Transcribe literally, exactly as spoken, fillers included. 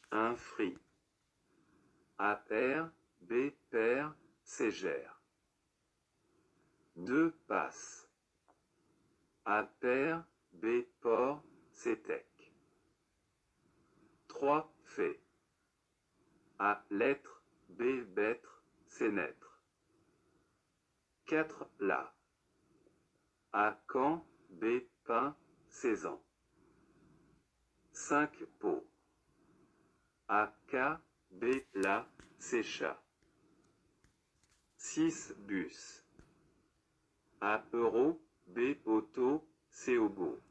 Un frit. A père, B père, C gère. Deux passes. A père, B port, C tech. Trois fait. A lettre, B bêtre, C naître. Quatre là. A quand, B pain, seize ans. Cinq pots. A K, B là, C chat. Six bus. A euro, B auto, C obo.